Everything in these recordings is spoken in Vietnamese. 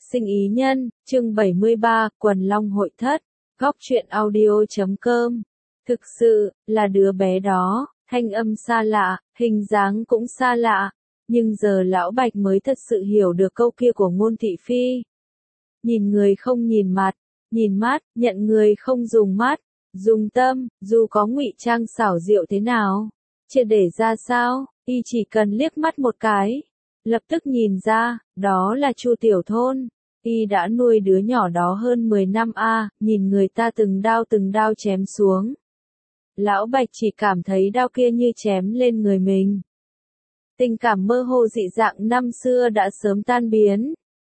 Sinh ý nhân, chương 73, Quần Long hội thất, góc truyện audio.com. Thực sự, là đứa bé đó, thanh âm xa lạ, hình dáng cũng xa lạ, nhưng giờ lão Bạch mới thật sự hiểu được câu kia của Ngôn Thị Phi. Nhìn người không nhìn mặt, nhìn mắt, nhận người không dùng mắt, dùng tâm, dù có ngụy trang xảo diệu thế nào, chưa để ra sao, y chỉ cần liếc mắt một cái, lập tức nhìn ra, đó là Chu Tiểu Thôn. Y đã nuôi đứa nhỏ đó hơn 10 năm nhìn người ta từng đao chém xuống. Lão Bạch chỉ cảm thấy đao kia như chém lên người mình. Tình cảm mơ hồ dị dạng năm xưa đã sớm tan biến.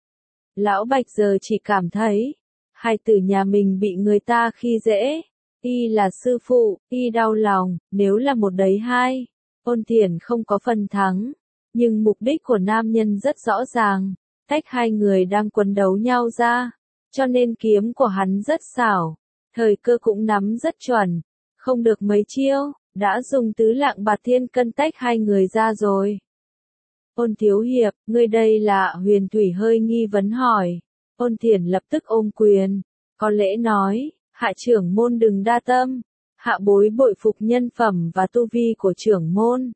Lão Bạch giờ chỉ cảm thấy, hai tử nhà mình bị người ta khi dễ. Y là sư phụ, y đau lòng, nếu là một đấy hai, Ôn Thiển không có phần thắng. Nhưng mục đích của nam nhân rất rõ ràng, tách hai người đang quấn đấu nhau ra, cho nên kiếm của hắn rất xảo, thời cơ cũng nắm rất chuẩn, không được mấy chiêu, đã dùng tứ lạng bạt thiên cân tách hai người ra rồi. Ôn thiếu hiệp, ngươi đây là? Huyền Thủy hơi nghi vấn hỏi. Ôn Thiển lập tức ôm quyền, có lễ nói, hạ trưởng môn đừng đa tâm, hạ bối bội phục nhân phẩm và tu vi của trưởng môn.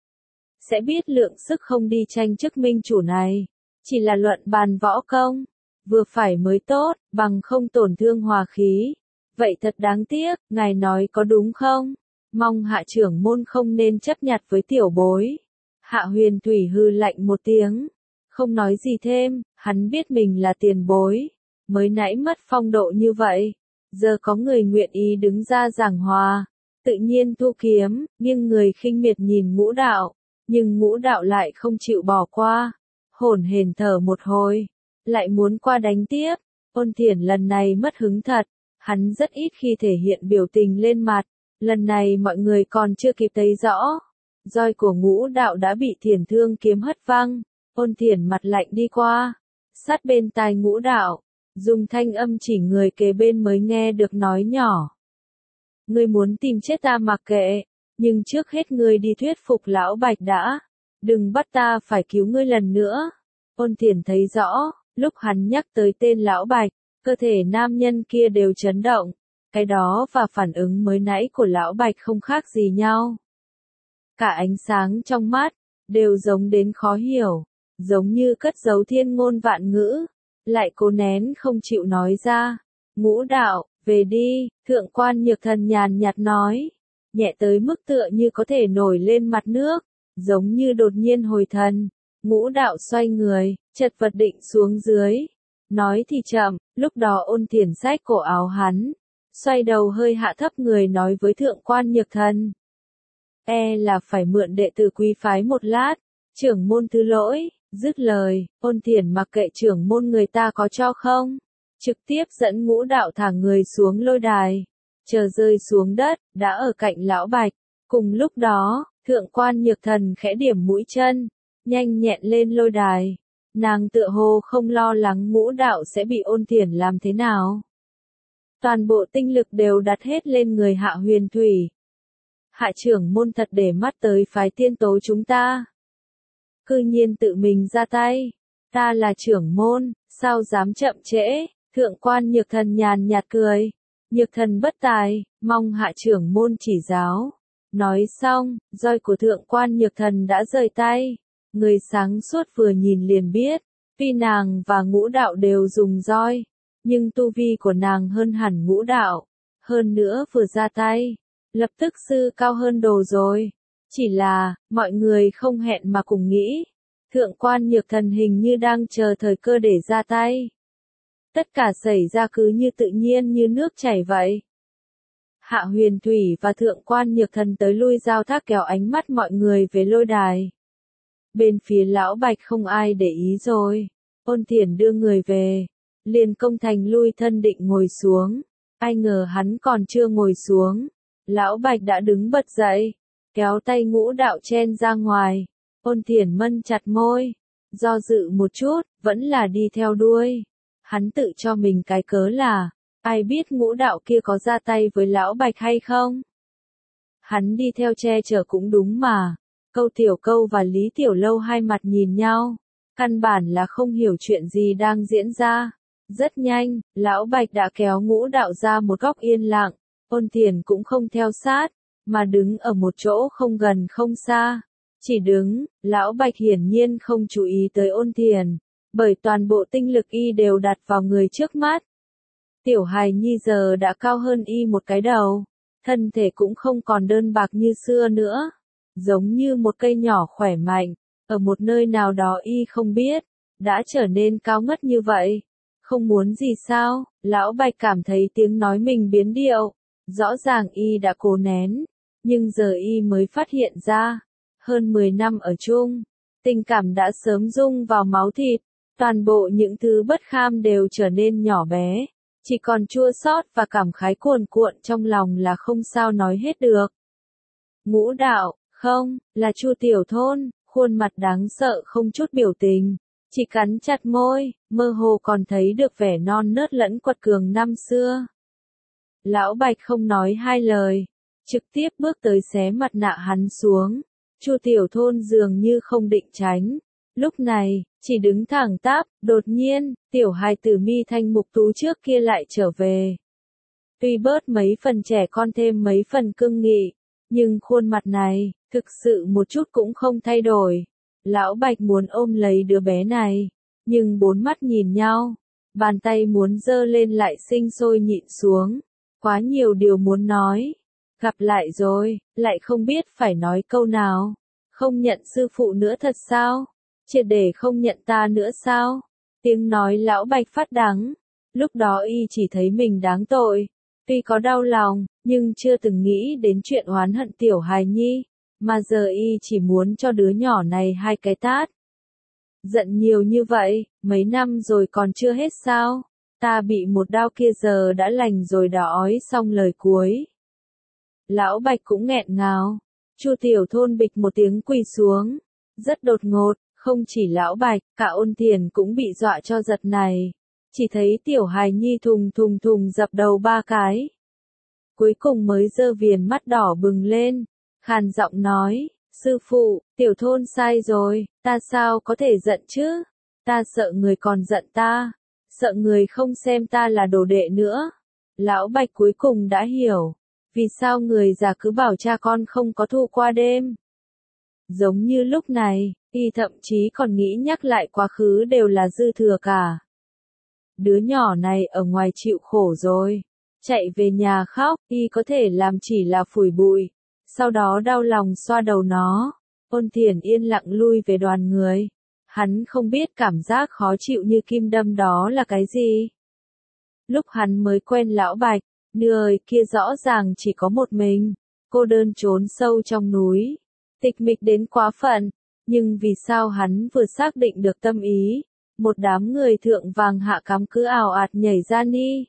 Sẽ biết lượng sức không đi tranh chức minh chủ này, chỉ là luận bàn võ công, vừa phải mới tốt, bằng không tổn thương hòa khí. Vậy thật đáng tiếc, ngài nói có đúng không? Mong hạ trưởng môn không nên chấp nhặt với tiểu bối. Hạ Huyền Thủy hư lạnh một tiếng, không nói gì thêm, hắn biết mình là tiền bối, mới nãy mất phong độ như vậy, giờ có người nguyện ý đứng ra giảng hòa, tự nhiên thu kiếm, nhưng người khinh miệt nhìn Ngũ Đạo, nhưng Ngũ Đạo lại không chịu bỏ qua, hổn hển thở một hồi, lại muốn qua đánh tiếp. Ôn Thiển lần này mất hứng thật, hắn rất ít khi thể hiện biểu tình lên mặt, lần này mọi người còn chưa kịp thấy rõ. Roi của Ngũ Đạo đã bị Thiển thương kiếm hất văng, Ôn Thiển mặt lạnh đi qua, sát bên tai Ngũ Đạo, dùng thanh âm chỉ người kế bên mới nghe được nói nhỏ. Ngươi muốn tìm chết ta mặc kệ, nhưng trước hết ngươi đi thuyết phục lão Bạch đã, đừng bắt ta phải cứu ngươi lần nữa. Ôn Thiển thấy rõ, lúc hắn nhắc tới tên lão Bạch, cơ thể nam nhân kia đều chấn động, cái đó và phản ứng mới nãy của lão Bạch không khác gì nhau. Cả ánh sáng trong mắt, đều giống đến khó hiểu, giống như cất giấu thiên ngôn vạn ngữ, lại cố nén không chịu nói ra. Ngũ Đạo, về đi, Thượng quan Nhược Thần nhàn nhạt nói, nhẹ tới mức tựa như có thể nổi lên mặt nước, giống như đột nhiên hồi thần. Ngũ Đạo xoay người, chật vật định xuống dưới, nói thì chậm, lúc đó Ôn Thiển xách cổ áo hắn, xoay đầu hơi hạ thấp người nói với Thượng quan Nhược Thần. Là phải mượn đệ tử quý phái một lát, trưởng môn thứ lỗi. Dứt lời, Ôn Thiển mặc kệ trưởng môn người ta có cho không, trực tiếp dẫn Ngũ Đạo thả người xuống lôi đài, chờ rơi xuống đất, đã ở cạnh lão Bạch. Cùng lúc đó, Thượng quan Nhược Thần khẽ điểm mũi chân, nhanh nhẹn lên lôi đài. Nàng tựa hồ không lo lắng Ngũ Đạo sẽ bị Ôn Thiển làm thế nào. Toàn bộ tinh lực đều đặt hết lên người Hạ Huyền Thủy. Hạ trưởng môn thật để mắt tới phái Tiên Tố chúng ta. Cư nhiên tự mình ra tay, ta là trưởng môn, sao dám chậm trễ. Thượng quan Nhược Thần nhàn nhạt cười, Nhược Thần bất tài, mong hạ trưởng môn chỉ giáo. Nói xong, roi của Thượng quan Nhược Thần đã rời tay, người sáng suốt vừa nhìn liền biết, tuy nàng và Ngũ Đạo đều dùng roi, nhưng tu vi của nàng hơn hẳn Ngũ Đạo, hơn nữa vừa ra tay, lập tức sư cao hơn đồ rồi. Chỉ là, mọi người không hẹn mà cùng nghĩ, Thượng quan Nhược Thần hình như đang chờ thời cơ để ra tay. Tất cả xảy ra cứ như tự nhiên như nước chảy vậy. Hạ Huyền Thủy và Thượng quan Nhược Thần tới lui giao thác kéo ánh mắt mọi người về lôi đài. Bên phía lão Bạch không ai để ý rồi. Ôn Thiển đưa người về, liền công thành lui thân định ngồi xuống. Ai ngờ hắn còn chưa ngồi xuống, lão Bạch đã đứng bật dậy, kéo tay Ngũ Đạo chen ra ngoài. Ôn Thiển mân chặt môi, do dự một chút, vẫn là đi theo đuôi. Hắn tự cho mình cái cớ là, ai biết Ngũ Đạo kia có ra tay với lão Bạch hay không. Hắn đi theo che chở cũng đúng mà. Câu Tiểu Câu và Lý Tiểu Lâu hai mặt nhìn nhau, căn bản là không hiểu chuyện gì đang diễn ra. Rất nhanh, Lão Bạch đã kéo Ngũ Đạo ra một góc yên lặng, Ôn Thiền cũng không theo sát, mà đứng ở một chỗ không gần không xa. Chỉ đứng, Lão Bạch hiển nhiên không chú ý tới Ôn Thiền, bởi toàn bộ tinh lực y đều đặt vào người trước mắt. Tiểu hài nhi giờ đã cao hơn y một cái đầu, thân thể cũng không còn đơn bạc như xưa nữa, giống như một cây nhỏ khỏe mạnh, ở một nơi nào đó y không biết, đã trở nên cao ngất như vậy. Không muốn gì sao? Lão Bạch cảm thấy tiếng nói mình biến điệu, rõ ràng y đã cố nén, nhưng giờ y mới phát hiện ra, hơn 10 năm ở chung, tình cảm đã sớm rung vào máu thịt, toàn bộ những thứ bất kham đều trở nên nhỏ bé, chỉ còn chua xót và cảm khái cuồn cuộn trong lòng là không sao nói hết được. Ngũ Đạo, không, là Chu Tiểu Thôn, khuôn mặt đáng sợ không chút biểu tình, chỉ cắn chặt môi, mơ hồ còn thấy được vẻ non nớt lẫn quật cường năm xưa. Lão Bạch không nói hai lời, trực tiếp bước tới xé mặt nạ hắn xuống. Chu Tiểu Thôn dường như không định tránh, lúc này, chỉ đứng thẳng tắp, đột nhiên, tiểu hài tử mi thanh mục tú trước kia lại trở về. Tuy bớt mấy phần trẻ con thêm mấy phần cương nghị, nhưng khuôn mặt này, thực sự một chút cũng không thay đổi. Lão Bạch muốn ôm lấy đứa bé này, nhưng bốn mắt nhìn nhau, bàn tay muốn giơ lên lại sinh sôi nhịn xuống, quá nhiều điều muốn nói. Gặp lại rồi, lại không biết phải nói câu nào. Không nhận sư phụ nữa thật sao? Triệt để không nhận ta nữa sao? Tiếng nói Lão Bạch phát đắng. Lúc đó y chỉ thấy mình đáng tội. Tuy có đau lòng, nhưng chưa từng nghĩ đến chuyện oán hận tiểu hài nhi. Mà giờ y chỉ muốn cho đứa nhỏ này hai cái tát. Giận nhiều như vậy, mấy năm rồi còn chưa hết sao? Ta bị một đau kia giờ đã lành rồi đã ói xong lời cuối. Lão Bạch cũng nghẹn ngào. Chu Tiểu Thôn bịch một tiếng quỳ xuống. Rất đột ngột, không chỉ Lão Bạch, cả Ôn Thiền cũng bị dọa cho giật này. Chỉ thấy tiểu hài nhi thùng thùng thùng dập đầu ba cái. Cuối cùng mới giơ viền mắt đỏ bừng lên, khàn giọng nói, sư phụ, Tiểu Thôn sai rồi, ta sao có thể giận chứ? Ta sợ người còn giận ta, sợ người không xem ta là đồ đệ nữa. Lão Bạch cuối cùng đã hiểu. Vì sao người già cứ bảo cha con không có thù qua đêm? Giống như lúc này, y thậm chí còn nghĩ nhắc lại quá khứ đều là dư thừa cả. Đứa nhỏ này ở ngoài chịu khổ rồi, chạy về nhà khóc, y có thể làm chỉ là phủi bụi, sau đó đau lòng xoa đầu nó. Ôn Thiền yên lặng lui về đoàn người. Hắn không biết cảm giác khó chịu như kim đâm đó là cái gì. Lúc hắn mới quen Lão Bạch, nơi kia rõ ràng chỉ có một mình, cô đơn trốn sâu trong núi, tịch mịch đến quá phận, nhưng vì sao hắn vừa xác định được tâm ý, một đám người thượng vàng hạ cám cứ ào ạt nhảy ra ni.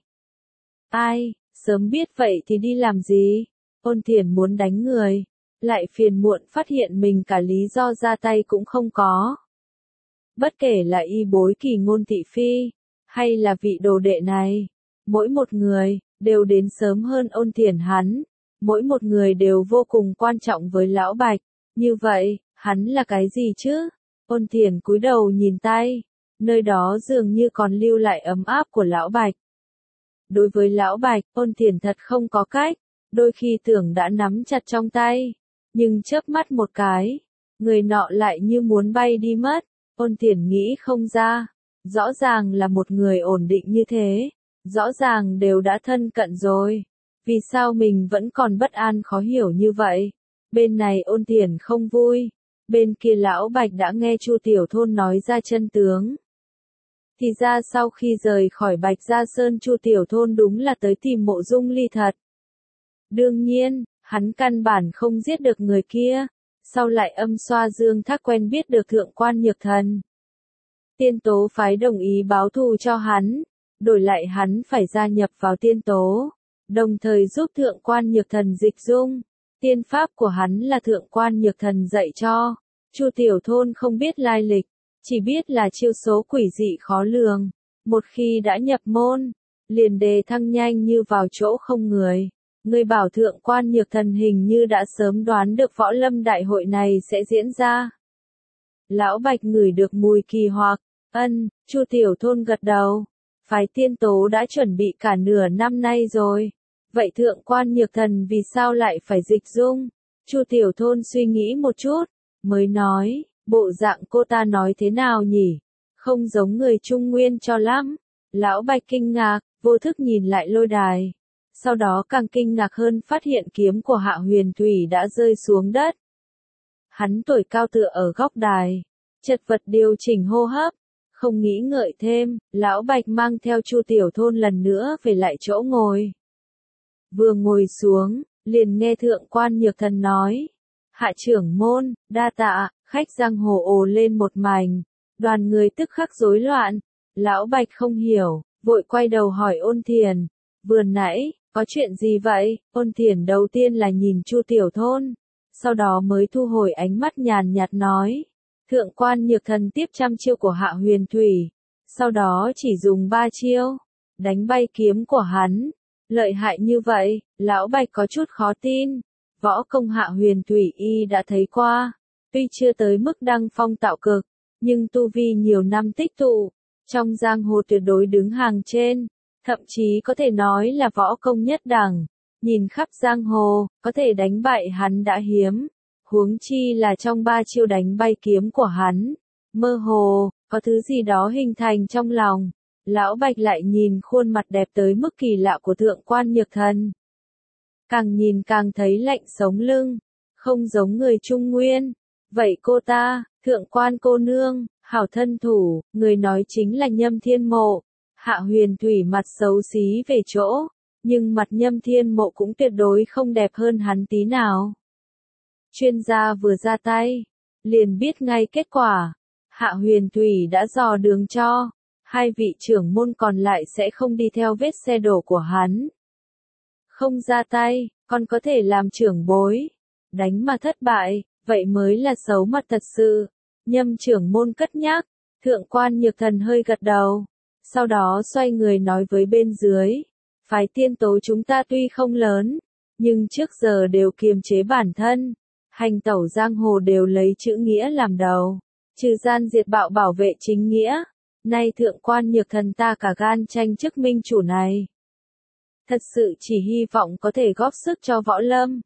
Ai, sớm biết vậy thì đi làm gì? Ôn Thiền muốn đánh người, lại phiền muộn phát hiện mình cả lý do ra tay cũng không có. Bất kể là y bối Kỳ Ngôn thị phi, hay là vị đồ đệ này, mỗi một người đều đến sớm hơn Ôn Thiền hắn, mỗi một người đều vô cùng quan trọng với Lão Bạch, như vậy, hắn là cái gì chứ? Ôn Thiền cúi đầu nhìn tay, nơi đó dường như còn lưu lại ấm áp của Lão Bạch. Đối với Lão Bạch, Ôn Thiền thật không có cách, đôi khi tưởng đã nắm chặt trong tay, nhưng chớp mắt một cái, người nọ lại như muốn bay đi mất. Ôn Thiền nghĩ không ra, rõ ràng là một người ổn định như thế. Rõ ràng đều đã thân cận rồi. Vì sao mình vẫn còn bất an khó hiểu như vậy? Bên này Ôn Thiền không vui. Bên kia Lão Bạch đã nghe Chu Tiểu Thôn nói ra chân tướng. Thì ra sau khi rời khỏi Bạch Gia Sơn Chu Tiểu Thôn đúng là tới tìm Mộ Dung Ly thật. Đương nhiên, hắn căn bản không giết được người kia. Sau lại âm xoa dương thác quen biết được Thượng Quan Nhược Thần. Tiên Tố phái đồng ý báo thù cho hắn. Đổi lại hắn phải gia nhập vào Tiên Tố, đồng thời giúp Thượng Quan Nhược Thần dịch dung. Tiên pháp của hắn là Thượng Quan Nhược Thần dạy cho. Chu Tiểu Thôn không biết lai lịch, chỉ biết là chiêu số quỷ dị khó lường. Một khi đã nhập môn, liền đề thăng nhanh như vào chỗ không người. Người bảo Thượng Quan Nhược Thần hình như đã sớm đoán được võ lâm đại hội này sẽ diễn ra. Lão Bạch ngửi được mùi kỳ hoặc, Chu Tiểu Thôn gật đầu. Phái Tiên Tố đã chuẩn bị cả nửa năm nay rồi. Vậy Thượng quan Nhược Thần vì sao lại phải dịch dung? Chu Tiểu Thôn suy nghĩ một chút, mới nói, bộ dạng cô ta nói thế nào nhỉ? Không giống người Trung Nguyên cho lắm. Lão Bạch kinh ngạc, vô thức nhìn lại lôi đài. Sau đó càng kinh ngạc hơn phát hiện kiếm của Hạ Huyền Thủy đã rơi xuống đất. Hắn tuổi cao tựa ở góc đài, chật vật điều chỉnh hô hấp. Không nghĩ ngợi thêm, Lão Bạch mang theo Chu Tiểu Thôn lần nữa về lại chỗ ngồi. Vừa ngồi xuống, liền nghe Thượng quan Nhược Thần nói. Hạ trưởng môn, đa tạ, khách giang hồ ồ lên một mảnh. Đoàn người tức khắc rối loạn. Lão Bạch không hiểu, vội quay đầu hỏi Ôn Thiền. Vừa nãy, có chuyện gì vậy? Ôn Thiền đầu tiên là nhìn Chu Tiểu Thôn. Sau đó mới thu hồi ánh mắt nhàn nhạt nói. Thượng quan Nhược Thần tiếp 100 chiêu của Hạ Huyền Thủy. Sau đó chỉ dùng 3 chiêu. Đánh bay kiếm của hắn. Lợi hại như vậy, Lão Bạch có chút khó tin. Võ công Hạ Huyền Thủy y đã thấy qua. Tuy chưa tới mức đăng phong tạo cực, nhưng tu vi nhiều năm tích tụ. Trong giang hồ tuyệt đối đứng hàng trên. Thậm chí có thể nói là võ công nhất đẳng. Nhìn khắp giang hồ, có thể đánh bại hắn đã hiếm. Huống chi là trong 3 chiêu đánh bay kiếm của hắn. Mơ hồ, có thứ gì đó hình thành trong lòng. Lão Bạch lại nhìn khuôn mặt đẹp tới mức kỳ lạ của Thượng quan Nhược Thần. Càng nhìn càng thấy lạnh sống lưng. Không giống người Trung Nguyên. Vậy cô ta, Thượng quan cô nương, hảo thân thủ, người nói chính là Nhâm Thiên Mộ. Hạ Huyền Thủy mặt xấu xí về chỗ. Nhưng mặt Nhâm Thiên Mộ cũng tuyệt đối không đẹp hơn hắn tí nào. Chuyên gia vừa ra tay, liền biết ngay kết quả. Hạ Huyền Thủy đã dò đường cho. 2 vị trưởng môn còn lại sẽ không đi theo vết xe đổ của hắn. Không ra tay, còn có thể làm trưởng bối. Đánh mà thất bại, vậy mới là xấu mặt thật sự. Nhâm trưởng môn cất nhắc. Thượng quan Nhược Thần hơi gật đầu. Sau đó xoay người nói với bên dưới. Phái Tiên Tố chúng ta tuy không lớn, nhưng trước giờ đều kiềm chế bản thân. Hành tẩu giang hồ đều lấy chữ nghĩa làm đầu. Trừ gian diệt bạo bảo vệ chính nghĩa. Nay Thượng quan Nhược Thần ta cả gan tranh chức minh chủ này. Thật sự chỉ hy vọng có thể góp sức cho võ lâm.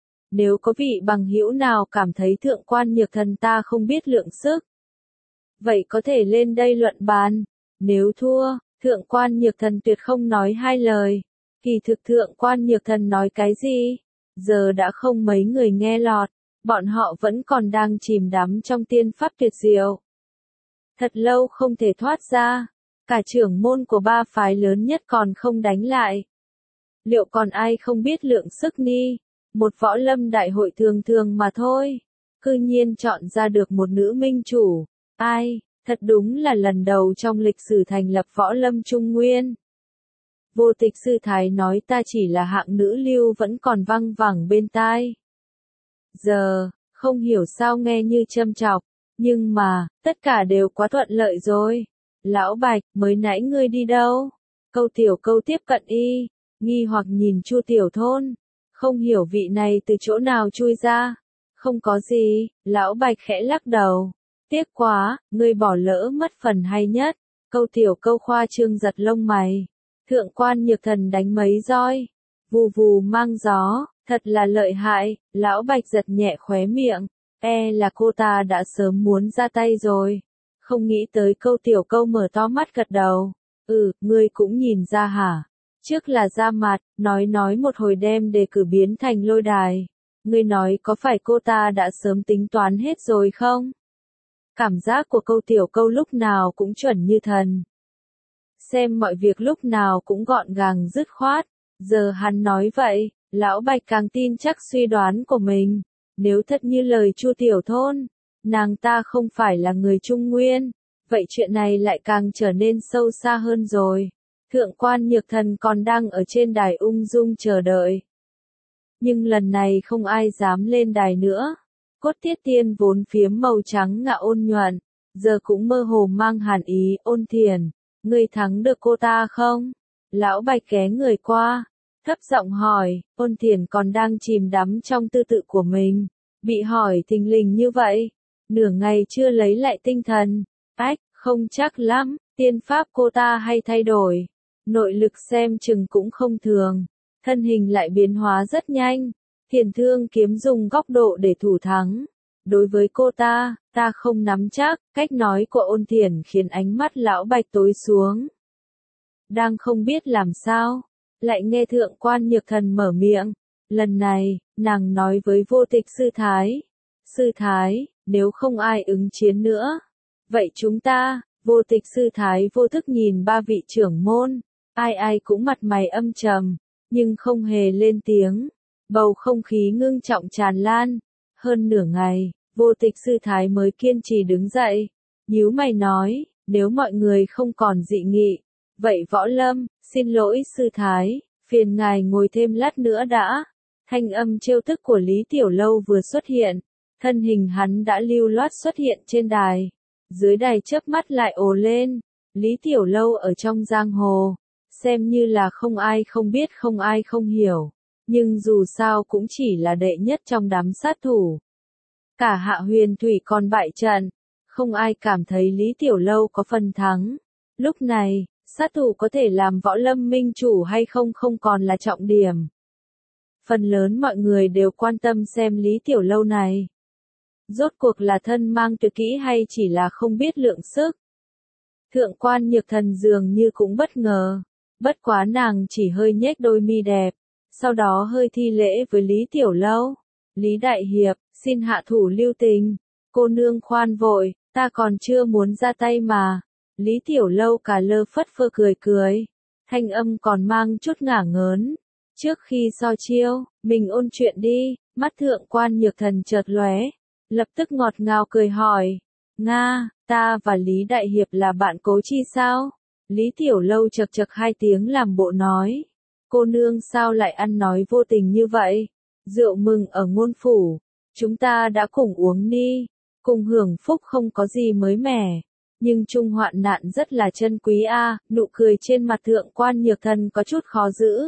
Nếu có vị bằng hữu nào cảm thấy Thượng quan Nhược Thần ta không biết lượng sức, vậy có thể lên đây luận bàn. Nếu thua, Thượng quan Nhược Thần tuyệt không nói 2 lời. Kỳ thực Thượng quan Nhược Thần nói cái gì? Giờ đã không mấy người nghe lọt. Bọn họ vẫn còn đang chìm đắm trong tiên pháp tuyệt diệu. Thật lâu không thể thoát ra. Cả trưởng môn của 3 phái lớn nhất còn không đánh lại. Liệu còn ai không biết lượng sức ni? Một võ lâm đại hội thường thường mà thôi. Cư nhiên chọn ra được một nữ minh chủ. Ai, thật đúng là lần đầu trong lịch sử thành lập võ lâm Trung Nguyên. Vô Tịch Sư Thái nói ta chỉ là hạng nữ lưu vẫn còn văng vẳng bên tai. Giờ, không hiểu sao nghe như châm chọc, nhưng mà, tất cả đều quá thuận lợi rồi. Lão Bạch, mới nãy ngươi đi đâu? Câu Tiểu Câu tiếp cận y, nghi hoặc nhìn Chu Tiểu Thôn, không hiểu vị này từ chỗ nào chui ra. Không có gì, Lão Bạch khẽ lắc đầu. Tiếc quá, ngươi bỏ lỡ mất phần hay nhất. Câu Tiểu Câu khoa trương giật lông mày. Thượng quan Nhược Thần đánh mấy roi, vù vù mang gió. Thật là lợi hại, Lão Bạch giật nhẹ khóe miệng, là cô ta đã sớm muốn ra tay rồi. Không nghĩ tới Câu Tiểu Câu mở to mắt gật đầu. Ngươi cũng nhìn ra hả? Trước là ra mặt, nói một hồi đem đề cử biến thành lôi đài. Ngươi nói có phải cô ta đã sớm tính toán hết rồi không? Cảm giác của Câu Tiểu Câu lúc nào cũng chuẩn như thần. Xem mọi việc lúc nào cũng gọn gàng dứt khoát. Giờ hắn nói vậy. Lão Bạch càng tin chắc suy đoán của mình. Nếu thật như lời Chu Tiểu Thôn, nàng ta không phải là người Trung Nguyên, vậy chuyện này lại càng trở nên sâu xa hơn rồi. Thượng quan Nhược Thần còn đang ở trên đài ung dung chờ đợi. Nhưng lần này không ai dám lên đài nữa. Cốt Tiết Tiên vốn phiếm màu trắng ngà ôn nhuận, giờ cũng mơ hồ mang hàn ý. Ôn Thiền, ngươi thắng được cô ta không? Lão Bạch ghé người qua. Thấp giọng hỏi, Ôn Thiền còn đang chìm đắm trong tư tự của mình. Bị hỏi thình lình như vậy. Nửa ngày chưa lấy lại tinh thần. Ách, không chắc lắm, tiên pháp cô ta hay thay đổi. Nội lực xem chừng cũng không thường. Thân hình lại biến hóa rất nhanh. Thiền thương kiếm dùng góc độ để thủ thắng. Đối với cô ta không nắm chắc. Cách nói của Ôn Thiển khiến ánh mắt lão Bạch tối xuống. Đang không biết làm sao, lại nghe Thượng quan Nhược Thần mở miệng. Lần này, nàng nói với Vô Tịch Sư Thái. Sư Thái, nếu không ai ứng chiến nữa, vậy chúng ta, Vô Tịch Sư Thái vô thức nhìn ba vị trưởng môn, ai cũng mặt mày âm trầm, nhưng không hề lên tiếng. Bầu không khí ngưng trọng tràn lan. Hơn nửa ngày, Vô Tịch Sư Thái mới kiên trì đứng dậy, nhíu mày nói, nếu mọi người không còn dị nghị, vậy Võ Lâm, xin lỗi Sư Thái, phiền ngài ngồi thêm lát nữa đã. Thanh âm trêu tức của Lý Tiểu Lâu vừa xuất hiện, thân hình hắn đã lưu loát xuất hiện trên đài. Dưới đài chớp mắt lại ồ lên, Lý Tiểu Lâu ở trong giang hồ, xem như là không ai không biết không ai không hiểu, nhưng dù sao cũng chỉ là đệ nhất trong đám sát thủ. Cả Hạ Huyền Thủy còn bại trận, không ai cảm thấy Lý Tiểu Lâu có phần thắng. Lúc này, sát thủ có thể làm Võ Lâm minh chủ hay không không còn là trọng điểm. Phần lớn mọi người đều quan tâm xem Lý Tiểu Lâu này. Rốt cuộc là thân mang tuyệt kỹ hay chỉ là không biết lượng sức. Thượng quan Nhược Thần dường như cũng bất ngờ. Bất quá nàng chỉ hơi nhếch đôi mi đẹp. Sau đó hơi thi lễ với Lý Tiểu Lâu. Lý Đại Hiệp, xin hạ thủ lưu tình. Cô nương khoan vội, ta còn chưa muốn ra tay mà. Lý Tiểu Lâu cả lơ phất phơ cười cười. Thanh âm còn mang chút ngả ngớn. Trước khi so chiêu, mình ôn chuyện đi. Mắt Thượng quan Nhược Thần chợt lóe, lập tức ngọt ngào cười hỏi. Nga, ta và Lý Đại Hiệp là bạn cố chi sao? Lý Tiểu Lâu chật chật hai tiếng làm bộ nói. Cô nương sao lại ăn nói vô tình như vậy? Rượu mừng ở ngôn phủ, chúng ta đã cùng uống ni, cùng hưởng phúc không có gì mới mẻ. Nhưng chung hoạn nạn rất là chân quý a. Nụ cười trên mặt Thượng quan Nhược Thần có chút khó giữ.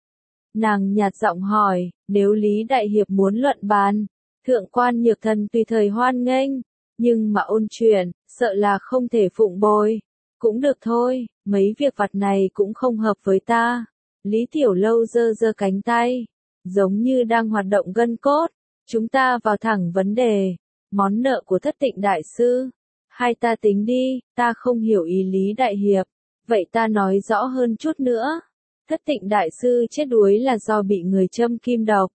Nàng nhạt giọng hỏi, nếu Lý Đại Hiệp muốn luận bàn, Thượng quan Nhược Thần tùy thời hoan nghênh, nhưng mà ôn chuyện, sợ là không thể phụng bồi. Cũng được thôi, mấy việc vặt này cũng không hợp với ta. Lý Tiểu Lâu giơ giơ cánh tay, giống như đang hoạt động gân cốt. Chúng ta vào thẳng vấn đề, món nợ của Thất Tịnh Đại Sư. Hai ta tính đi, ta không hiểu ý Lý Đại Hiệp. Vậy ta nói rõ hơn chút nữa. Thất Tịnh Đại Sư chết đuối là do bị người châm kim độc.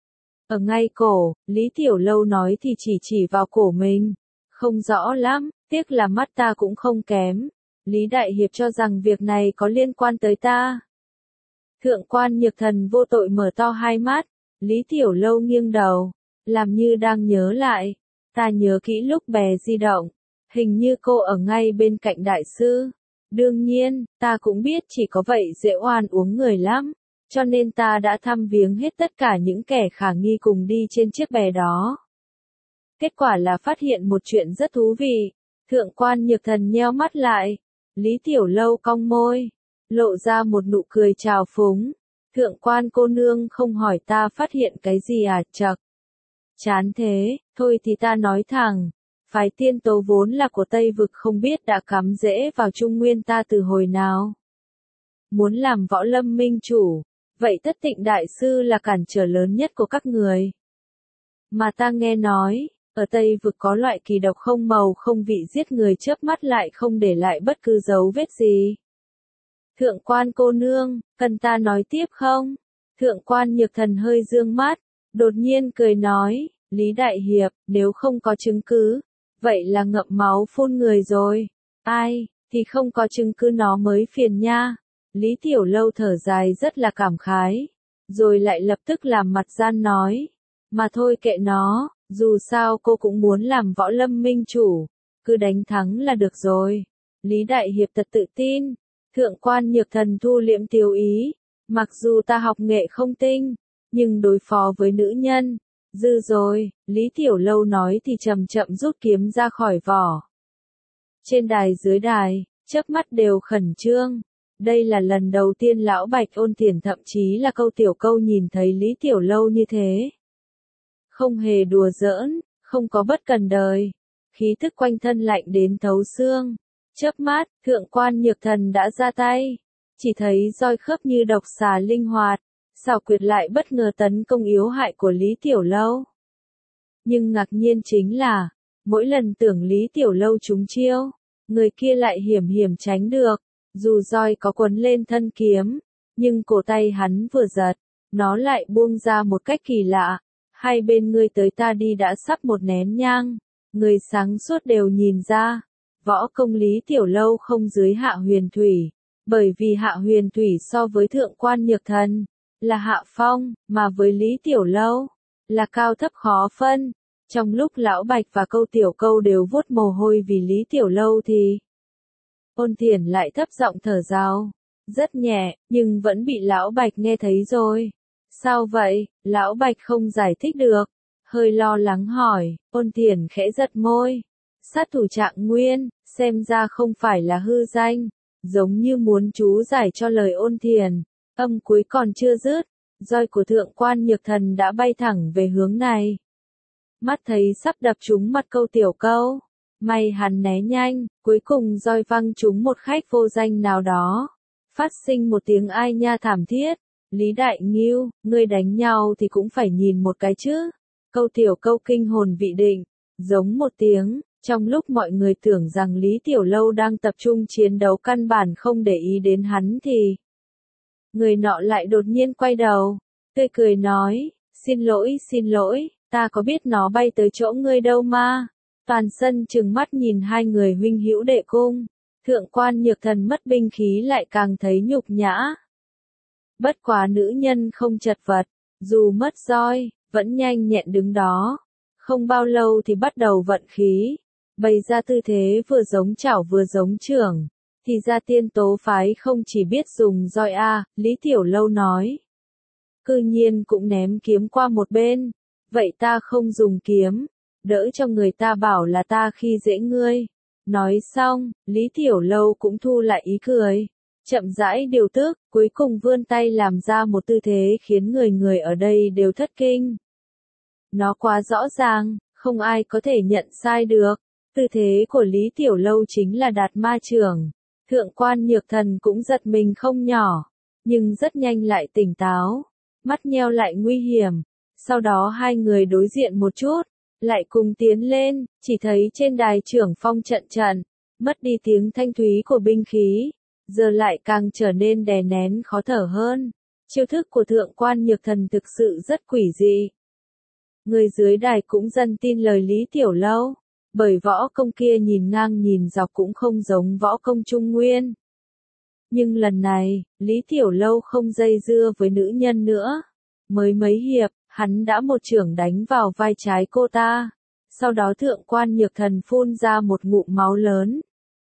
Ở ngay cổ, Lý Tiểu Lâu nói thì chỉ vào cổ mình. Không rõ lắm, tiếc là mắt ta cũng không kém. Lý Đại Hiệp cho rằng việc này có liên quan tới ta. Thượng quan Nhược Thần vô tội mở to hai mắt. Lý Tiểu Lâu nghiêng đầu, làm như đang nhớ lại. Ta nhớ kỹ lúc bè di động, hình như cô ở ngay bên cạnh đại sư. Đương nhiên, ta cũng biết chỉ có vậy dễ oan uống người lắm, cho nên ta đã thăm viếng hết tất cả những kẻ khả nghi cùng đi trên chiếc bè đó. Kết quả là phát hiện một chuyện rất thú vị. Thượng quan Nhược Thần nheo mắt lại. Lý Tiểu Lâu cong môi, lộ ra một nụ cười trào phúng. Thượng quan cô nương không hỏi ta phát hiện cái gì à? Chậc, chán thế, thôi thì ta nói thẳng. Phái Tiên Tố vốn là của Tây Vực, không biết đã cắm rễ vào Trung Nguyên ta từ hồi nào. Muốn làm Võ Lâm minh chủ, vậy Thất Tịnh Đại Sư là cản trở lớn nhất của các người. Mà ta nghe nói, ở Tây Vực có loại kỳ độc không màu không vị giết người chớp mắt lại không để lại bất cứ dấu vết gì. Thượng quan cô nương, cần ta nói tiếp không? Thượng quan Nhược Thần hơi dương mắt, đột nhiên cười nói, Lý Đại Hiệp, nếu không có chứng cứ, vậy là ngậm máu phun người rồi. Ai, thì không có chứng cứ nó mới phiền nha. Lý Tiểu Lâu thở dài rất là cảm khái, rồi lại lập tức làm mặt gian nói, mà thôi kệ nó, dù sao cô cũng muốn làm Võ Lâm minh chủ, cứ đánh thắng là được rồi. Lý Đại Hiệp thật tự tin. Thượng quan Nhược Thần thu liễm tiêu ý, mặc dù ta học nghệ không tinh, nhưng đối phó với nữ nhân, dư rồi. Lý Tiểu Lâu nói thì chậm chậm rút kiếm ra khỏi vỏ. Trên đài dưới đài, chớp mắt đều khẩn trương. Đây là lần đầu tiên lão Bạch Ôn Thiển thậm chí là Câu Tiểu Câu nhìn thấy Lý Tiểu Lâu như thế. Không hề đùa giỡn, không có bất cần đời. khí tức quanh thân lạnh đến thấu xương. Chớp mắt, thượng quan nhược thần đã ra tay. Chỉ thấy roi khớp như độc xà linh hoạt, xảo quyệt lại bất ngờ tấn công yếu hại của Lý Tiểu Lâu. Nhưng ngạc nhiên chính là, mỗi lần tưởng Lý Tiểu Lâu trúng chiêu, người kia lại hiểm hiểm tránh được, dù roi có quấn lên thân kiếm, nhưng cổ tay hắn vừa giật, nó lại buông ra một cách kỳ lạ. Hai bên ngươi tới ta đi đã sắp một nén nhang, người sáng suốt đều nhìn ra, võ công Lý Tiểu Lâu không dưới Hạ Huyền Thủy, bởi vì Hạ Huyền Thủy so với thượng quan nhược thần, là hạ phong, mà với Lý Tiểu Lâu, là cao thấp khó phân. Trong lúc Lão Bạch và Câu Tiểu Câu đều vuốt mồ hôi vì Lý Tiểu Lâu thì Ôn Thiển lại thấp giọng thở dài, rất nhẹ, nhưng vẫn bị Lão Bạch nghe thấy rồi. Sao vậy? Lão Bạch không giải thích được, hơi lo lắng hỏi. Ôn Thiển khẽ giật môi. Sát thủ Trạng Nguyên, xem ra không phải là hư danh, giống như muốn chú giải cho lời Ôn Thiển. Âm cuối còn chưa dứt, roi của thượng quan nhược thần đã bay thẳng về hướng này. Mắt thấy sắp đập trúng mặt Câu Tiểu Câu, may hắn né nhanh, cuối cùng roi văng trúng một khách vô danh nào đó. Phát sinh một tiếng ai nha thảm thiết. Lý Đại Ngưu, ngươi đánh nhau thì cũng phải nhìn một cái chứ. Câu Tiểu Câu kinh hồn vị định, giống một tiếng, trong lúc mọi người tưởng rằng Lý Tiểu Lâu đang tập trung chiến đấu căn bản không để ý đến hắn thì người nọ lại đột nhiên quay đầu, tươi cười nói, xin lỗi, ta có biết nó bay tới chỗ ngươi đâu mà. Toàn sân trừng mắt nhìn hai người huynh hữu đệ cung, thượng quan nhược thần mất binh khí lại càng thấy nhục nhã. Bất quá nữ nhân không chật vật, dù mất roi, vẫn nhanh nhẹn đứng đó. Không bao lâu thì bắt đầu vận khí, bày ra tư thế vừa giống chảo vừa giống chưởng. Thì ra Tiên Tố phái không chỉ biết dùng roi Lý Tiểu Lâu nói. Cư nhiên cũng ném kiếm qua một bên, vậy ta không dùng kiếm, đỡ cho người ta bảo là ta khi dễ ngươi. Nói xong, Lý Tiểu Lâu cũng thu lại ý cười. Chậm rãi điều tức, cuối cùng vươn tay làm ra một tư thế khiến người ở đây đều thất kinh. Nó quá rõ ràng, không ai có thể nhận sai được. Tư thế của Lý Tiểu Lâu chính là Đạt Ma Chưởng. Thượng quan nhược thần cũng giật mình không nhỏ, nhưng rất nhanh lại tỉnh táo, mắt nheo lại nguy hiểm. Sau đó hai người đối diện một chút, lại cùng tiến lên, chỉ thấy trên đài trưởng phong trận, mất đi tiếng thanh thúy của binh khí. Giờ lại càng trở nên đè nén khó thở hơn. Chiêu thức của thượng quan nhược thần thực sự rất quỷ dị. Người dưới đài cũng dần tin lời Lý Tiểu Lâu, bởi võ công kia nhìn ngang nhìn dọc cũng không giống võ công Trung Nguyên. Nhưng lần này, Lý Tiểu Lâu không dây dưa với nữ nhân nữa. Mới mấy hiệp, hắn đã một chưởng đánh vào vai trái cô ta. Sau đó thượng quan nhược thần phun ra một ngụm máu lớn.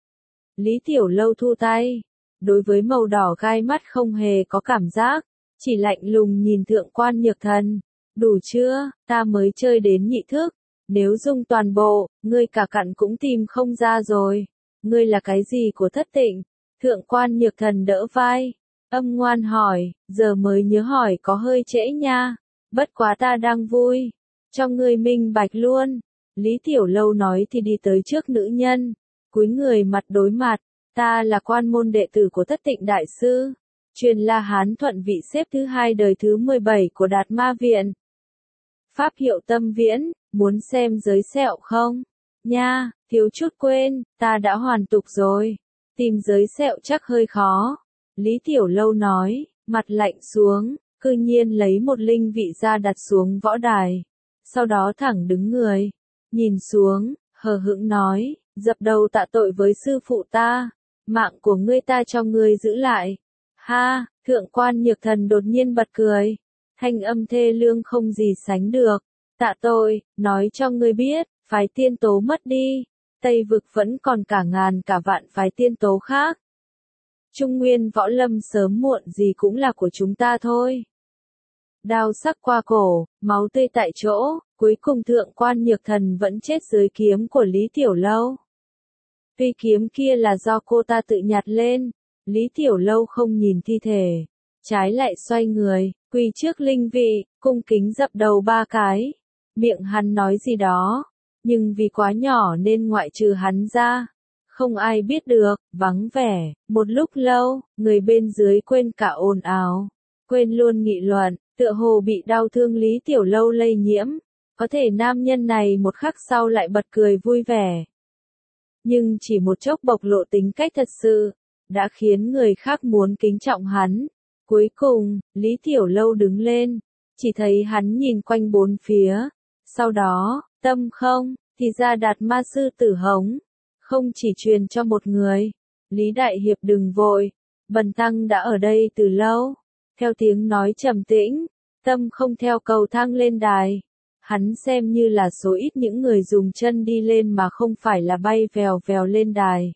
Lý Tiểu Lâu thu tay. Đối với màu đỏ gai mắt không hề có cảm giác, chỉ lạnh lùng nhìn thượng quan nhược thần. Đủ chưa, ta mới chơi đến nhị thức, nếu dùng toàn bộ, ngươi cả cặn cũng tìm không ra rồi. Ngươi là cái gì của Thất Tịnh? Thượng quan nhược thần đỡ vai, âm ngoan hỏi, giờ mới nhớ hỏi có hơi trễ nha, bất quá ta đang vui, cho ngươi minh bạch luôn. Lý Tiểu Lâu nói thì đi tới trước nữ nhân, cúi người mặt đối mặt. Ta là quan môn đệ tử của Thất Tịnh Đại Sư, truyền La Hán Thuận vị xếp thứ 2 đời thứ 17 của Đạt Ma Viện. Pháp hiệu Tâm Viễn, muốn xem giới sẹo không? Nha, thiếu chút quên, ta đã hoàn tục rồi. Tìm giới sẹo chắc hơi khó. Lý Tiểu Lâu nói, mặt lạnh xuống, cư nhiên lấy một linh vị ra đặt xuống võ đài. Sau đó thẳng đứng người, nhìn xuống, hờ hững nói, dập đầu tạ tội với sư phụ ta. Mạng của ngươi ta cho ngươi giữ lại. Ha, thượng quan nhược thần đột nhiên bật cười. Thanh âm thê lương không gì sánh được. Tạ tội, nói cho ngươi biết, phái Tiên Tố mất đi. Tây vực vẫn còn cả ngàn cả vạn phái Tiên Tố khác. Trung Nguyên võ lâm sớm muộn gì cũng là của chúng ta thôi. Đao sắc qua cổ, máu tươi tại chỗ, cuối cùng thượng quan nhược thần vẫn chết dưới kiếm của Lý Tiểu Lâu. Tuy kiếm kia là do cô ta tự nhặt lên, Lý Tiểu Lâu không nhìn thi thể, trái lại xoay người, quỳ trước linh vị, cung kính dập đầu 3 cái. Miệng hắn nói gì đó, Nhưng vì quá nhỏ nên ngoại trừ hắn ra, không ai biết được, vắng vẻ, một lúc lâu, người bên dưới quên cả ồn ào, quên luôn nghị luận, tựa hồ bị đau thương Lý Tiểu Lâu lây nhiễm, có thể nam nhân này một khắc sau lại bật cười vui vẻ. Nhưng chỉ một chốc bộc lộ tính cách thật sự, đã khiến người khác muốn kính trọng hắn. Cuối cùng, Lý Tiểu Lâu đứng lên, chỉ thấy hắn nhìn quanh bốn phía, sau đó, tâm không, thì ra Đạt Ma sư tử hống, không chỉ truyền cho một người. Lý Đại Hiệp đừng vội, bần tăng đã ở đây từ lâu. Theo tiếng nói trầm tĩnh, tâm không theo cầu thang lên đài. Hắn xem như là số ít những người dùng chân đi lên mà không phải là bay vèo vèo lên đài.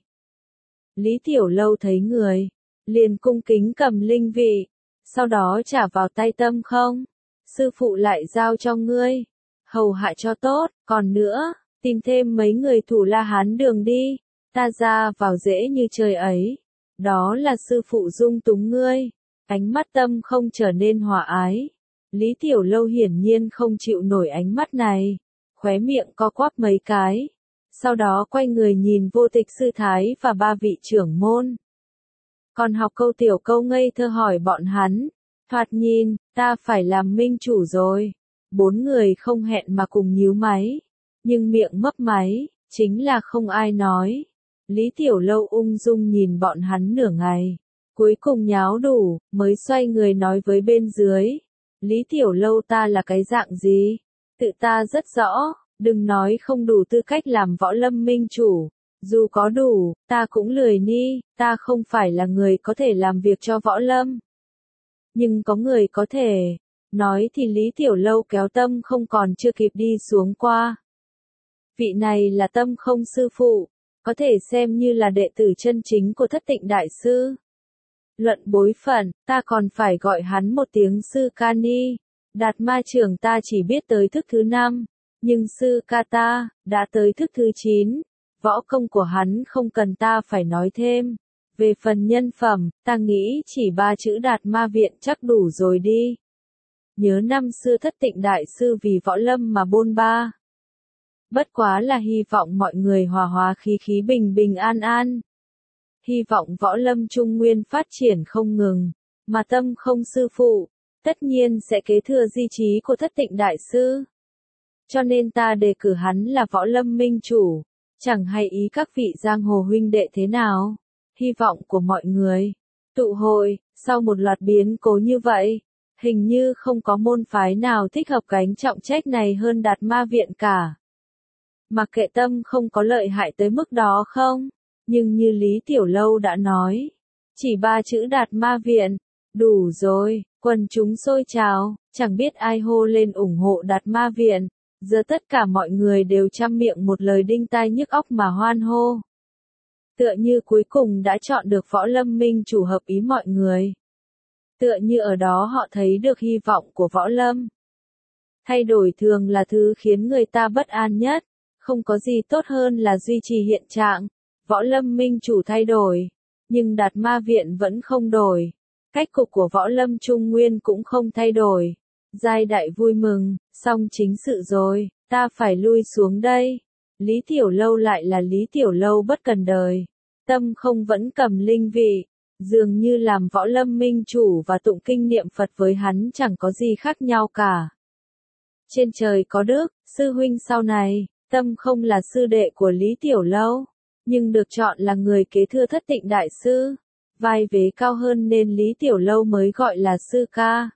Lý Tiểu Lâu thấy người, liền cung kính cầm linh vị, sau đó trả vào tay tâm không. Sư phụ lại giao cho ngươi, hầu hạ cho tốt, còn nữa, tìm thêm mấy người thủ La Hán đường đi, ta ra vào dễ như trời ấy. Đó là sư phụ dung túng ngươi. Ánh mắt tâm không trở nên hòa ái. Lý Tiểu Lâu hiển nhiên không chịu nổi ánh mắt này, khóe miệng co quắp mấy cái, sau đó quay người nhìn Vô Tịch sư thái và ba vị trưởng môn. Còn học câu tiểu câu ngây thơ hỏi bọn hắn, thoạt nhìn, ta phải làm minh chủ rồi. Bốn người không hẹn mà cùng nhíu máy, nhưng miệng mấp máy, chính là không ai nói. Lý Tiểu Lâu ung dung nhìn bọn hắn nửa ngày, cuối cùng nháo đủ, mới xoay người nói với bên dưới. Lý Tiểu Lâu ta là cái dạng gì? Tự ta rất rõ, đừng nói không đủ tư cách làm võ lâm minh chủ. Dù có đủ, ta cũng lười ni, ta không phải là người có thể làm việc cho võ lâm. Nhưng có người có thể. Nói thì Lý Tiểu Lâu kéo tâm không còn chưa kịp đi xuống qua. Vị này là tâm không sư phụ, có thể xem như là đệ tử chân chính của Thất Tịnh Đại Sư. Luận bối phận, ta còn phải gọi hắn một tiếng sư ca ni. Đạt Ma trưởng ta chỉ biết tới thức thứ 5, nhưng sư ca ta, đã tới thức thứ 9. Võ công của hắn không cần ta phải nói thêm. Về phần nhân phẩm, ta nghĩ chỉ 3 chữ Đạt Ma viện chắc đủ rồi đi. Nhớ năm xưa Thất Tịnh Đại Sư vì võ lâm mà bôn ba. Bất quá là hy vọng mọi người hòa hòa khí khí bình bình an an. Hy vọng võ lâm trung nguyên phát triển không ngừng, mà tâm không sư phụ, tất nhiên sẽ kế thừa di trí của Thất Tịnh Đại Sư. Cho nên ta đề cử hắn là võ lâm minh chủ, chẳng hay ý các vị giang hồ huynh đệ thế nào. Hy vọng của mọi người. Tụ hội, sau một loạt biến cố như vậy, hình như không có môn phái nào thích hợp gánh trọng trách này hơn Đạt Ma viện cả. Mặc kệ tâm không có lợi hại tới mức đó không, nhưng như Lý Tiểu Lâu đã nói, chỉ 3 chữ Đạt Ma viện, đủ rồi. Quần chúng xôi trào, chẳng biết ai hô lên ủng hộ Đạt Ma viện, giờ tất cả mọi người đều trăm miệng một lời đinh tai nhức óc mà hoan hô. Tựa như cuối cùng đã chọn được võ lâm minh chủ hợp ý mọi người. Tựa như ở đó họ thấy được hy vọng của võ lâm. Thay đổi thường là thứ khiến người ta bất an nhất, không có gì tốt hơn là duy trì hiện trạng. Võ lâm minh chủ thay đổi, nhưng Đạt Ma viện vẫn không đổi. Cách cục của võ lâm trung nguyên cũng không thay đổi. Giai đại vui mừng, xong chính sự rồi, ta phải lui xuống đây. Lý Tiểu Lâu lại là Lý Tiểu Lâu bất cần đời. Tâm không vẫn cầm linh vị, dường như làm võ lâm minh chủ và tụng kinh niệm Phật với hắn chẳng có gì khác nhau cả. Trên trời có đức, sư huynh sau này, tâm không là sư đệ của Lý Tiểu Lâu, nhưng được chọn là người kế thừa Thất Tịnh Đại Sư. Vai vế cao hơn nên Lý Tiểu Lâu mới gọi là sư ca.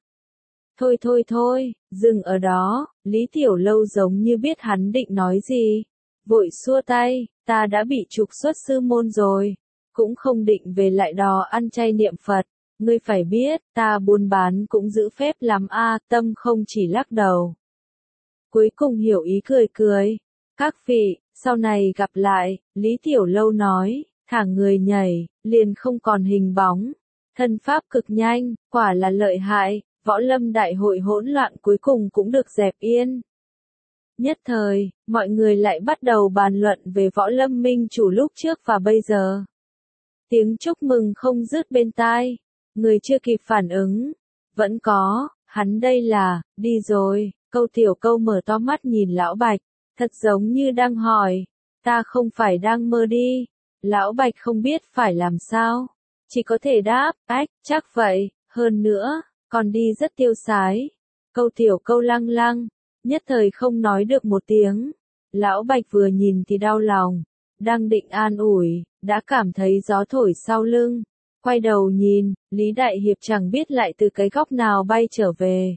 Thôi, dừng ở đó, Lý Tiểu Lâu giống như biết hắn định nói gì. Vội xua tay, ta đã bị trục xuất sư môn rồi, cũng không định về lại đò ăn chay niệm Phật. Ngươi phải biết, ta buôn bán cũng giữ phép lắm a. Tâm không chỉ lắc đầu. Cuối cùng hiểu ý cười. Các vị, sau này gặp lại, Lý Tiểu Lâu nói, thả người nhảy, liền không còn hình bóng. Thân pháp cực nhanh, quả là lợi hại, võ lâm đại hội hỗn loạn cuối cùng cũng được dẹp yên. Nhất thời, mọi người lại bắt đầu bàn luận về võ lâm minh chủ lúc trước và bây giờ. Tiếng chúc mừng không dứt bên tai, người chưa kịp phản ứng. Vẫn có, hắn đây là, đi rồi, câu tiểu câu mở to mắt nhìn lão Bạch. thật giống như đang hỏi, ta không phải đang mơ đi. Lão Bạch không biết phải làm sao, chỉ có thể đáp, ách, chắc vậy, hơn nữa, còn đi rất tiêu sái. Câu tiểu câu lăng lăng, nhất thời không nói được một tiếng. Lão Bạch vừa nhìn thì đau lòng, đang định an ủi, đã cảm thấy gió thổi sau lưng. Quay đầu nhìn, Lý Đại Hiệp chẳng biết lại từ cái góc nào bay trở về.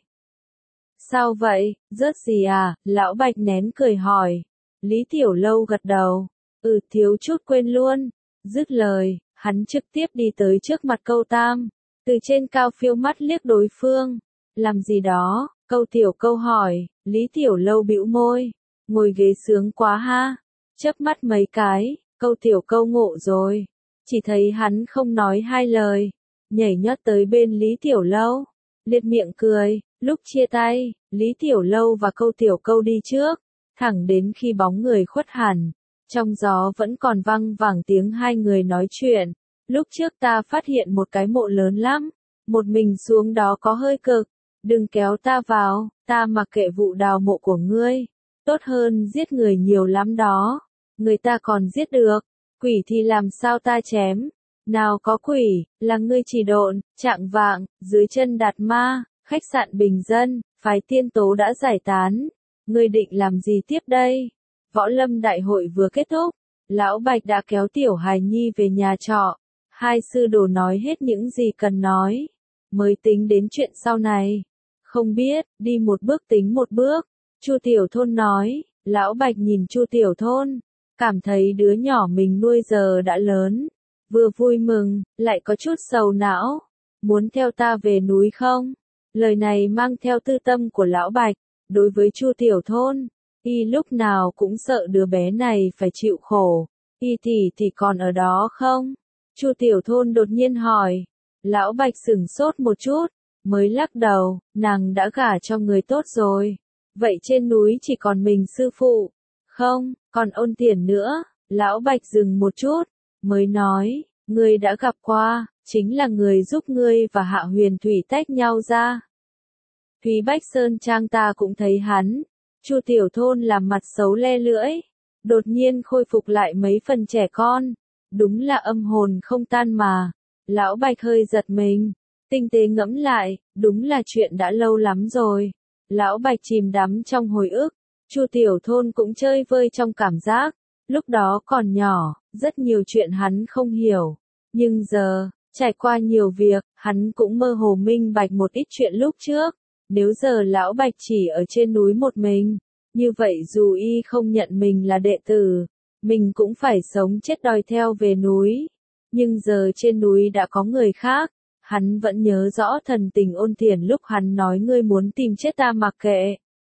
Sao vậy, rớt gì à? Lão Bạch nén cười hỏi. Lý Tiểu Lâu gật đầu. Thiếu chút quên luôn. Dứt lời, hắn trực tiếp đi tới trước mặt Câu Tam. Từ trên cao phiêu mắt liếc đối phương. Làm gì đó? Câu Tiểu Câu hỏi. Lý Tiểu Lâu bĩu môi. Ngồi ghế sướng quá ha. Chớp mắt mấy cái, Câu Tiểu Câu ngộ rồi. Chỉ thấy hắn không nói hai lời. Nhảy nhót tới bên Lý Tiểu Lâu. Liệt miệng cười. Lúc chia tay, Lý Tiểu Lâu và Câu Tiểu Câu đi trước, thẳng đến khi bóng người khuất hẳn. Trong gió vẫn còn văng vẳng tiếng hai người nói chuyện. Lúc trước ta phát hiện một cái mộ lớn lắm, một mình xuống đó có hơi cực. Đừng kéo ta vào, ta mặc kệ vụ đào mộ của ngươi. Tốt hơn giết người nhiều lắm đó. Người ta còn giết được, quỷ thì làm sao ta chém. Nào có quỷ, là ngươi chỉ độn, trạng vạng, dưới chân Đạt Ma. Khách sạn bình dân, phái Tiên Tố đã giải tán. Ngươi định làm gì tiếp đây? Võ lâm đại hội vừa kết thúc, Lão Bạch đã kéo Tiểu Hài Nhi về nhà trọ. Hai sư đồ nói hết những gì cần nói, mới tính đến chuyện sau này. Không biết, đi một bước tính một bước. Chu Tiểu Thôn nói. Lão Bạch nhìn Chu Tiểu Thôn, cảm thấy đứa nhỏ mình nuôi giờ đã lớn. Vừa vui mừng, lại có chút sầu não. Muốn theo ta về núi không? Lời này mang theo tư tâm của Lão Bạch. Đối với Chu Tiểu Thôn, y lúc nào cũng sợ đứa bé này phải chịu khổ. Y thì còn ở đó không? Chu Tiểu Thôn đột nhiên hỏi. Lão Bạch sửng sốt một chút, mới lắc đầu, nàng đã gả cho người tốt rồi. Vậy trên núi chỉ còn mình sư phụ. Không, còn Ôn Tiền nữa. Lão Bạch dừng một chút, mới nói, ngươi đã gặp qua, chính là người giúp ngươi và Hạ Huyền Thủy tách nhau ra. Thúy Bách Sơn Trang ta cũng thấy hắn. Chu Tiểu Thôn làm mặt xấu le lưỡi, đột nhiên khôi phục lại mấy phần trẻ con. Đúng là âm hồn không tan mà. Lão Bạch hơi giật mình, tinh tế ngẫm lại, đúng là chuyện đã lâu lắm rồi. Lão Bạch chìm đắm trong hồi ức. Chu Tiểu Thôn cũng chơi vơi trong cảm giác. Lúc đó còn nhỏ, rất nhiều chuyện hắn không hiểu. Nhưng giờ, trải qua nhiều việc, hắn cũng mơ hồ minh bạch một ít chuyện lúc trước. Nếu giờ Lão Bạch chỉ ở trên núi một mình, như vậy dù y không nhận mình là đệ tử, mình cũng phải sống chết đòi theo về núi. Nhưng giờ trên núi đã có người khác, hắn vẫn nhớ rõ thần tình Ôn Thiển lúc hắn nói ngươi muốn tìm chết ta mặc kệ.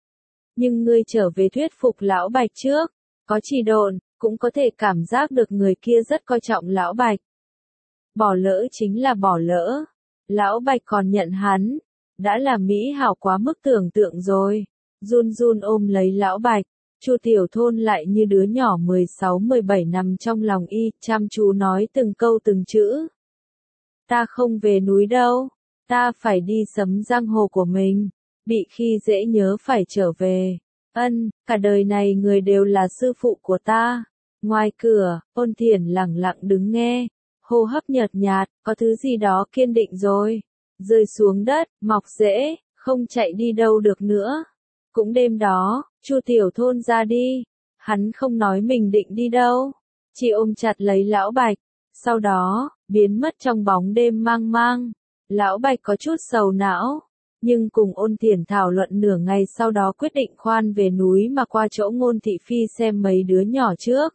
Nhưng ngươi trở về thuyết phục Lão Bạch trước, có chỉ độn, cũng có thể cảm giác được người kia rất coi trọng Lão Bạch. Bỏ lỡ chính là bỏ lỡ. Lão Bạch còn nhận hắn, đã là mỹ hảo quá mức tưởng tượng rồi. Run run ôm lấy Lão Bạch, Chu Tiểu Thôn lại như đứa nhỏ 16-17 nằm trong lòng y, chăm chú nói từng câu từng chữ. Ta không về núi đâu, ta phải đi sấm giang hồ của mình, bị khi dễ nhớ phải trở về. Cả đời này người đều là sư phụ của ta. Ngoài cửa, Ôn Thiển lẳng lặng đứng nghe, hô hấp nhợt nhạt, có thứ gì đó kiên định rồi. Rơi xuống đất, mọc rễ, không chạy đi đâu được nữa. Cũng đêm đó, Chu Tiểu Thôn ra đi. Hắn không nói mình định đi đâu, chỉ ôm chặt lấy Lão Bạch. Sau đó, biến mất trong bóng đêm mang mang. Lão Bạch có chút sầu não, nhưng cùng Ôn Thiển thảo luận nửa ngày sau đó quyết định khoan về núi mà qua chỗ Ngôn Thị Phi xem mấy đứa nhỏ trước.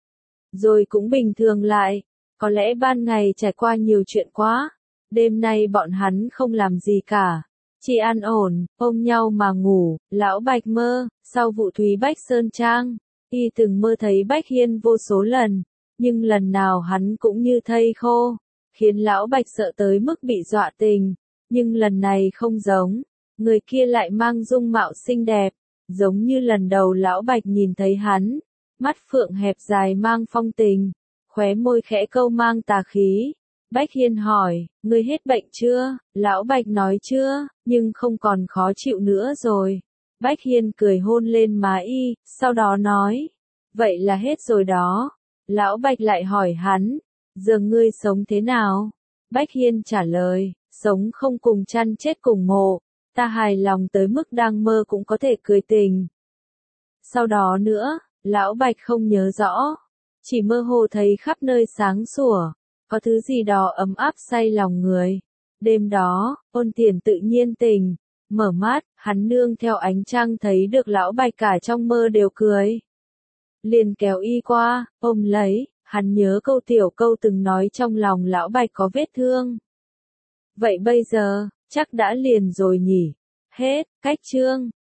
Rồi cũng bình thường lại, có lẽ ban ngày trải qua nhiều chuyện quá. Đêm nay bọn hắn không làm gì cả, chỉ an ổn, ôm nhau mà ngủ. Lão Bạch mơ, sau vụ Thúy Bách Sơn Trang, y từng mơ thấy Bách Hiên vô số lần, nhưng lần nào hắn cũng như thây khô, khiến Lão Bạch sợ tới mức bị dọa tình. Nhưng lần này không giống, người kia lại mang dung mạo xinh đẹp, giống như lần đầu Lão Bạch nhìn thấy hắn, mắt phượng hẹp dài mang phong tình, khóe môi khẽ câu mang tà khí. Bách Hiên hỏi, ngươi hết bệnh chưa? Lão Bạch nói chưa, nhưng không còn khó chịu nữa rồi. Bách Hiên cười hôn lên má y, sau đó nói, vậy là hết rồi đó. Lão Bạch lại hỏi hắn, giờ ngươi sống thế nào? Bách Hiên trả lời, sống không cùng chăn chết cùng mộ, ta hài lòng tới mức đang mơ cũng có thể cười tình. Sau đó nữa, Lão Bạch không nhớ rõ, chỉ mơ hồ thấy khắp nơi sáng sủa, có thứ gì đó ấm áp say lòng người. Đêm đó, Ôn Tiền tự nhiên tỉnh, mở mắt, hắn nương theo ánh trăng thấy được Lão Bạch cả trong mơ đều cười. Liền kéo y qua, ôm lấy, hắn nhớ câu tiểu câu từng nói trong lòng Lão Bạch có vết thương. Vậy bây giờ, chắc đã liền rồi nhỉ? Hết, cách chương.